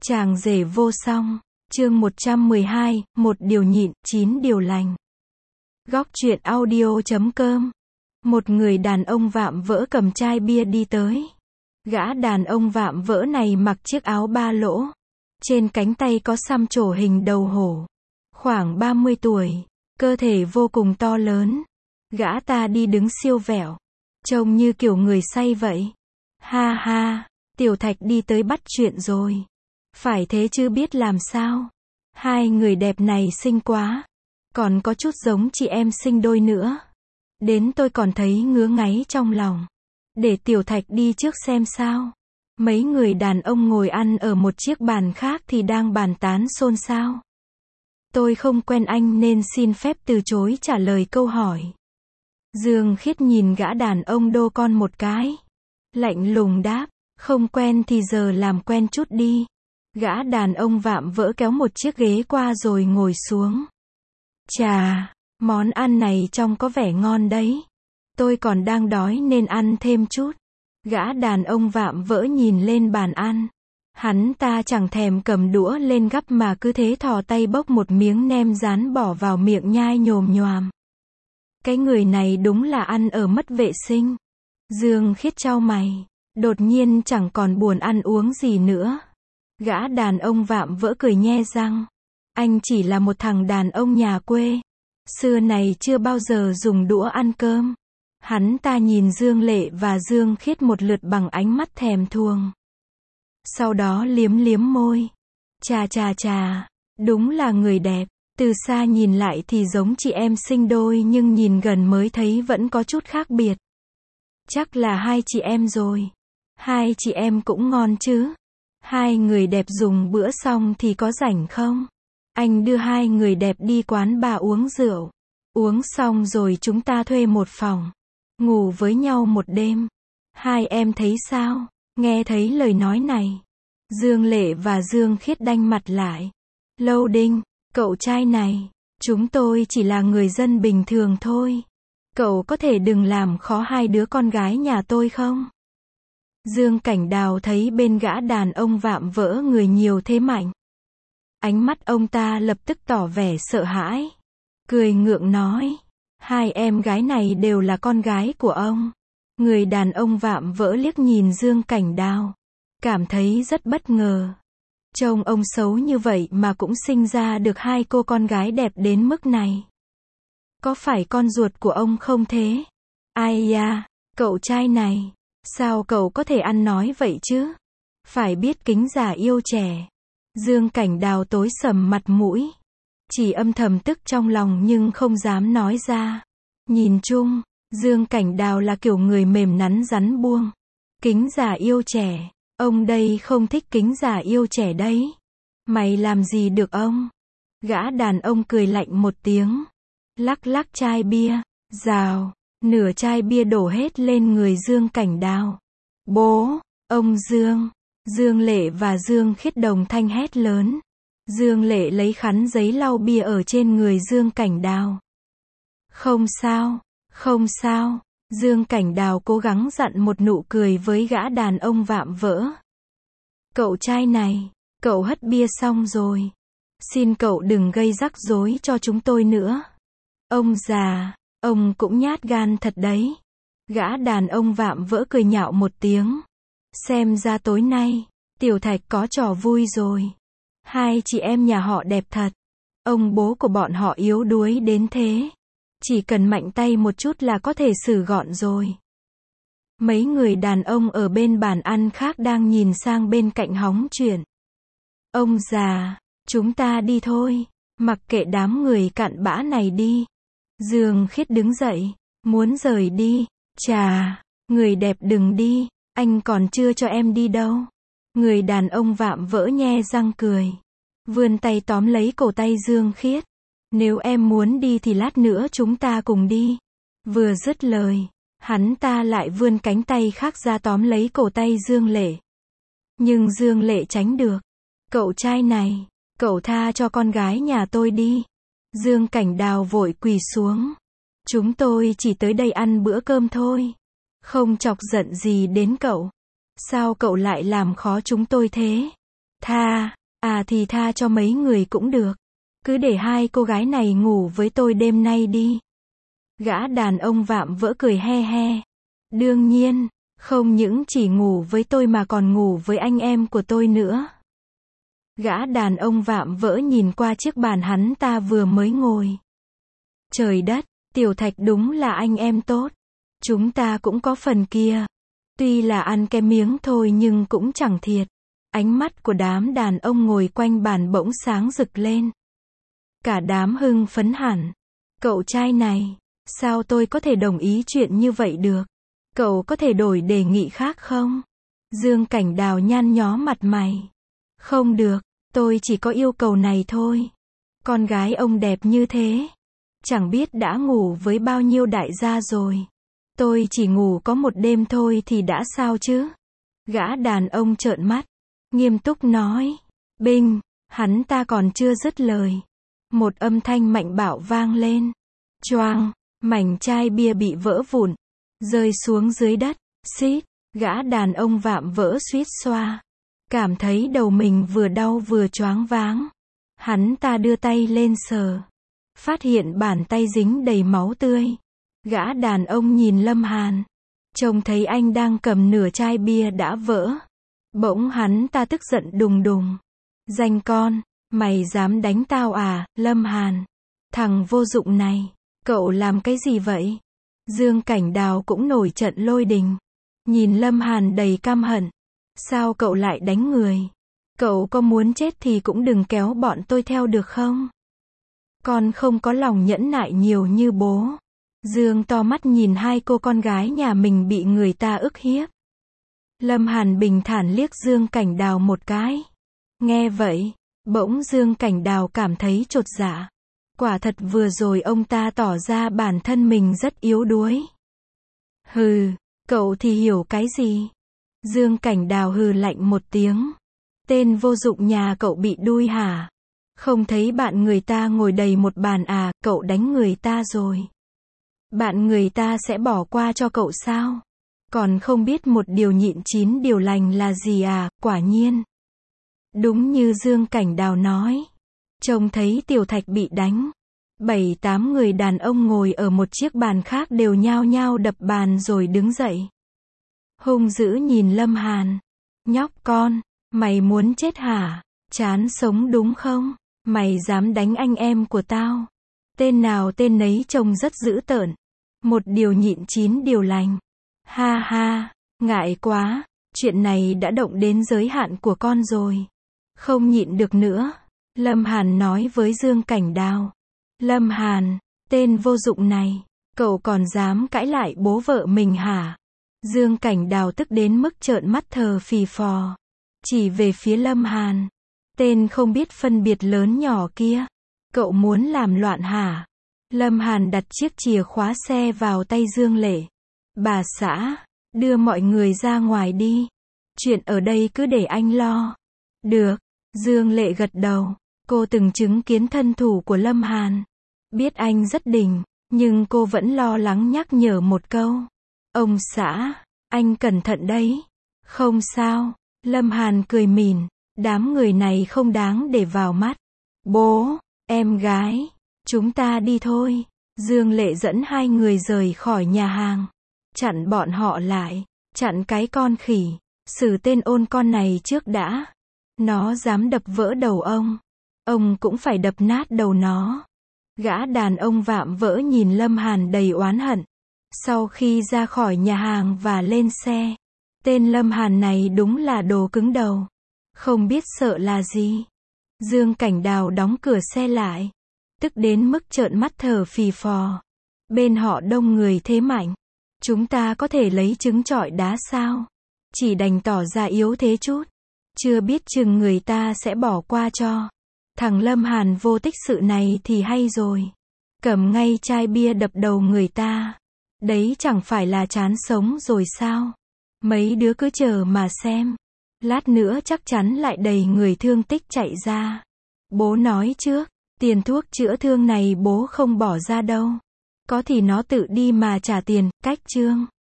Chàng rể vô song, chương 112, một điều nhịn, 9 điều lành. Góc truyện audio.com. Một người đàn ông vạm vỡ cầm chai bia đi tới. Gã đàn ông vạm vỡ này mặc chiếc áo ba lỗ. Trên cánh tay có xăm trổ hình đầu hổ. Khoảng 30 tuổi, cơ thể vô cùng to lớn. Gã ta đi đứng siêu vẹo. Trông như kiểu người say vậy. Ha ha, Tiểu Thạch đi tới bắt chuyện rồi. Phải thế chứ biết làm sao. Hai người đẹp này xinh quá. Còn có chút giống chị em sinh đôi nữa. Đến tôi còn thấy ngứa ngáy trong lòng. Để Tiểu Thạch đi trước xem sao. Mấy người đàn ông ngồi ăn ở một chiếc bàn khác thì đang bàn tán xôn xao. Tôi không quen anh nên xin phép từ chối trả lời câu hỏi. Dương Khiết nhìn gã đàn ông đô con một cái. Lạnh lùng đáp, không quen thì giờ làm quen chút đi. Gã đàn ông vạm vỡ kéo một chiếc ghế qua rồi ngồi xuống. Chà, món ăn này trông có vẻ ngon đấy. Tôi còn đang đói nên ăn thêm chút. Gã đàn ông vạm vỡ nhìn lên bàn ăn. Hắn ta chẳng thèm cầm đũa lên gắp mà cứ thế thò tay bốc một miếng nem rán bỏ vào miệng nhai nhồm nhoàm. Cái người này đúng là ăn ở mất vệ sinh. Dương Khiết chau mày. Đột nhiên chẳng còn buồn ăn uống gì nữa. Gã đàn ông vạm vỡ cười nhe răng. Anh chỉ là một thằng đàn ông nhà quê. Xưa này chưa bao giờ dùng đũa ăn cơm. Hắn ta nhìn Dương Lệ và Dương Khiết một lượt bằng ánh mắt thèm thuồng. Sau đó liếm liếm môi. Chà chà chà, đúng là người đẹp. Từ xa nhìn lại thì giống chị em sinh đôi nhưng nhìn gần mới thấy vẫn có chút khác biệt. Chắc là hai chị em rồi. Hai chị em cũng ngon chứ. Hai người đẹp dùng bữa xong thì có rảnh không? Anh đưa hai người đẹp đi quán bar uống rượu. Uống xong rồi chúng ta thuê một phòng. Ngủ với nhau một đêm. Hai em thấy sao? Nghe thấy lời nói này. Dương Lệ và Dương Khiết đanh mặt lại. Lâu Đinh, cậu trai này. Chúng tôi chỉ là người dân bình thường thôi. Cậu có thể đừng làm khó hai đứa con gái nhà tôi không? Dương Cảnh Đào thấy bên gã đàn ông vạm vỡ người nhiều thế mạnh. Ánh mắt ông ta lập tức tỏ vẻ sợ hãi. Cười ngượng nói. Hai em gái này đều là con gái của ông. Người đàn ông vạm vỡ liếc nhìn Dương Cảnh Đào. Cảm thấy rất bất ngờ. Trông ông xấu như vậy mà cũng sinh ra được hai cô con gái đẹp đến mức này. Có phải con ruột của ông không thế? Ai da, cậu trai này. Sao cậu có thể ăn nói vậy chứ? Phải biết kính già yêu trẻ. Dương Cảnh Đào tối sầm mặt mũi. Chỉ âm thầm tức trong lòng nhưng không dám nói ra. Nhìn chung, Dương Cảnh Đào là kiểu người mềm nắn rắn buông. Kính già yêu trẻ. Ông đây không thích kính già yêu trẻ đấy. Mày làm gì được ông? Gã đàn ông cười lạnh một tiếng. Lắc lắc chai bia. Rào. Nửa chai bia đổ hết lên người Dương Cảnh Đào. Bố, ông Dương. Dương Lệ và Dương Khiết đồng thanh hét lớn. Dương Lệ lấy khăn giấy lau bia ở trên người Dương Cảnh Đào. Không sao, không sao. Dương Cảnh Đào cố gắng dặn một nụ cười với gã đàn ông vạm vỡ. Cậu trai này, cậu hất bia xong rồi. Xin cậu đừng gây rắc rối cho chúng tôi nữa. Ông già, ông cũng nhát gan thật đấy. Gã đàn ông vạm vỡ cười nhạo một tiếng. Xem ra tối nay, Tiểu Thạch có trò vui rồi. Hai chị em nhà họ đẹp thật. Ông bố của bọn họ yếu đuối đến thế. Chỉ cần mạnh tay một chút là có thể xử gọn rồi. Mấy người đàn ông ở bên bàn ăn khác đang nhìn sang bên cạnh hóng chuyện. Ông già, chúng ta đi thôi. Mặc kệ đám người cặn bã này đi. Dương Khiết đứng dậy, muốn rời đi. Chà, người đẹp đừng đi. Anh còn chưa cho em đi đâu. Người đàn ông vạm vỡ nhe răng cười. Vươn tay tóm lấy cổ tay Dương Khiết. Nếu em muốn đi thì lát nữa chúng ta cùng đi. Vừa dứt lời, hắn ta lại vươn cánh tay khác ra tóm lấy cổ tay Dương Lệ. Nhưng Dương Lệ tránh được. Cậu trai này, cậu tha cho con gái nhà tôi đi. Dương Cảnh Đào vội quỳ xuống. Chúng tôi chỉ tới đây ăn bữa cơm thôi. Không chọc giận gì đến cậu. Sao cậu lại làm khó chúng tôi thế? Thì tha cho mấy người cũng được. Cứ để hai cô gái này ngủ với tôi đêm nay đi. Gã đàn ông vạm vỡ cười he he. Đương nhiên, không những chỉ ngủ với tôi mà còn ngủ với anh em của tôi nữa. Gã đàn ông vạm vỡ nhìn qua chiếc bàn hắn ta vừa mới ngồi. Trời đất, Tiểu Thạch đúng là anh em tốt. Chúng ta cũng có phần kia. Tuy là ăn cái miếng thôi nhưng cũng chẳng thiệt. Ánh mắt của đám đàn ông ngồi quanh bàn bỗng sáng rực lên. Cả đám hưng phấn hẳn. Cậu trai này, sao tôi có thể đồng ý chuyện như vậy được? Cậu có thể đổi đề nghị khác không? Dương Cảnh Đào nhăn nhó mặt mày. Không được, tôi chỉ có yêu cầu này thôi. Con gái ông đẹp như thế. Chẳng biết đã ngủ với bao nhiêu đại gia rồi. Tôi chỉ ngủ có một đêm thôi thì đã sao chứ? Gã đàn ông trợn mắt. Nghiêm túc nói. Binh, hắn ta còn chưa dứt lời. Một âm thanh mạnh bạo vang lên. Choang, mảnh chai bia bị vỡ vụn. Rơi xuống dưới đất. Xít, gã đàn ông vạm vỡ suýt xoa. Cảm thấy đầu mình vừa đau vừa choáng váng. Hắn ta đưa tay lên sờ. Phát hiện bàn tay dính đầy máu tươi. Gã đàn ông nhìn Lâm Hàn. Trông thấy anh đang cầm nửa chai bia đã vỡ. Bỗng hắn ta tức giận đùng đùng. Danh con, mày dám đánh tao à, Lâm Hàn? Thằng vô dụng này, cậu làm cái gì vậy? Dương Cảnh Đào cũng nổi trận lôi đình. Nhìn Lâm Hàn đầy căm hận. Sao cậu lại đánh người? Cậu có muốn chết thì cũng đừng kéo bọn tôi theo được không? Con không có lòng nhẫn nại nhiều như bố. Dương to mắt nhìn hai cô con gái nhà mình bị người ta ức hiếp. Lâm Hàn bình thản liếc Dương Cảnh Đào một cái. Nghe vậy, bỗng Dương Cảnh Đào cảm thấy chột dạ. Quả thật vừa rồi ông ta tỏ ra bản thân mình rất yếu đuối. Hừ, cậu thì hiểu cái gì? Dương Cảnh Đào hừ lạnh một tiếng. Tên vô dụng nhà cậu bị đuôi hả? Không thấy bạn người ta ngồi đầy một bàn à, cậu đánh người ta rồi. Bạn người ta sẽ bỏ qua cho cậu sao? Còn không biết một điều nhịn 9 điều lành là gì à, quả nhiên. Đúng như Dương Cảnh Đào nói. Trông thấy Tiểu Thạch bị đánh. 7-8 người đàn ông ngồi ở một chiếc bàn khác đều nhao nhao đập bàn rồi đứng dậy. Hung dữ nhìn Lâm Hàn. Nhóc con, mày muốn chết hả? Chán sống đúng không? Mày dám đánh anh em của tao? Tên nào tên nấy trông rất dữ tợn. Một điều nhịn 9 điều lành. Ha ha, ngại quá, chuyện này đã động đến giới hạn của con rồi. Không nhịn được nữa. Lâm Hàn nói với Dương Cảnh Đào. Lâm Hàn, tên vô dụng này, cậu còn dám cãi lại bố vợ mình hả? Dương Cảnh Đào tức đến mức trợn mắt thờ phì phò. Chỉ về phía Lâm Hàn. Tên không biết phân biệt lớn nhỏ kia. Cậu muốn làm loạn hả? Lâm Hàn đặt chiếc chìa khóa xe vào tay Dương Lệ. Bà xã, đưa mọi người ra ngoài đi. Chuyện ở đây cứ để anh lo. Được. Dương Lệ gật đầu. Cô từng chứng kiến thân thủ của Lâm Hàn. Biết anh rất đỉnh, nhưng cô vẫn lo lắng nhắc nhở một câu. Ông xã, anh cẩn thận đấy. Không sao. Lâm Hàn cười mỉm. Đám người này không đáng để vào mắt. Bố, em gái, chúng ta đi thôi. Dương Lệ dẫn hai người rời khỏi nhà hàng. Chặn bọn họ lại. Chặn cái con khỉ. Xử tên ôn con này trước đã. Nó dám đập vỡ đầu ông cũng phải đập nát đầu nó. Gã đàn ông vạm vỡ nhìn Lâm Hàn đầy oán hận. Sau khi ra khỏi nhà hàng và lên xe, tên Lâm Hàn này đúng là đồ cứng đầu. Không biết sợ là gì. Dương Cảnh Đào đóng cửa xe lại. Tức đến mức trợn mắt thở phì phò. Bên họ đông người thế mạnh. Chúng ta có thể lấy trứng trọi đá sao? Chỉ đành tỏ ra yếu thế chút. Chưa biết chừng người ta sẽ bỏ qua cho. Thằng Lâm Hàn vô tích sự này thì hay rồi. Cầm ngay chai bia đập đầu người ta. Đấy chẳng phải là chán sống rồi sao? Mấy đứa cứ chờ mà xem. Lát nữa chắc chắn lại đầy người thương tích chạy ra. Bố nói trước, tiền thuốc chữa thương này bố không bỏ ra đâu. Có thì nó tự đi mà trả tiền, cách chương.